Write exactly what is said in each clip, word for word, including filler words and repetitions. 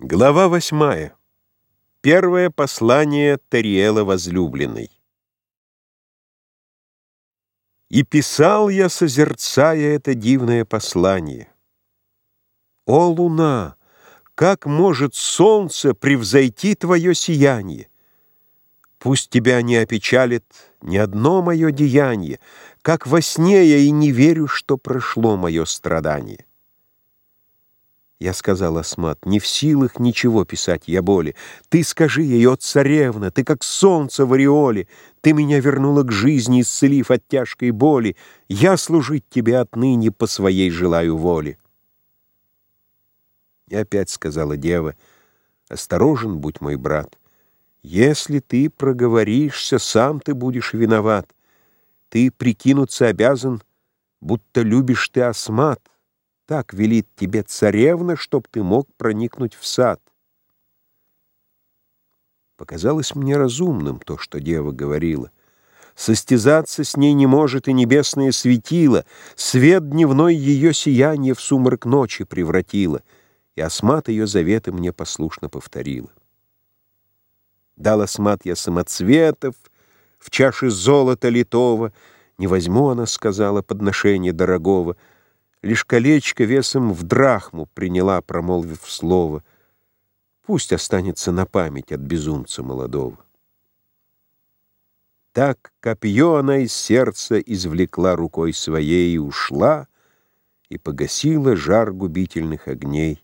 Глава восьмая. Первое послание Тариэла возлюбленной. И писал я, созерцая это дивное послание. О, луна, как может солнце превзойти твое сияние? Пусть тебя не опечалит ни одно мое деяние, как во сне я и не верю, что прошло мое страдание. Я сказал: Асмат, не в силах ничего писать я боли. Ты скажи ей: о, царевна, ты как солнце в ореоле, ты меня вернула к жизни, исцелив от тяжкой боли. Я служить тебе отныне по своей желаю воле. И опять сказала дева: осторожен будь, мой брат. Если ты проговоришься, сам ты будешь виноват. Ты прикинуться обязан, будто любишь ты Асмат. Так велит тебе царевна, чтоб ты мог проникнуть в сад. Показалось мне разумным то, что дева говорила. Состязаться с ней не может и небесное светило, свет дневной ее сияние в сумрак ночи превратило, и Асмат ее заветы мне послушно повторила. Дал Асмат я самоцветов в чаше золота литого, не возьму, она сказала, подношение дорогого, лишь колечко весом в драхму приняла, промолвив слово. Пусть останется на память от безумца молодого. Так копье она из сердца извлекла рукой своей и ушла, и погасила жар губительных огней.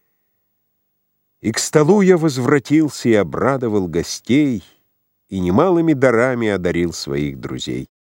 И к столу я возвратился и обрадовал гостей, и немалыми дарами одарил своих друзей.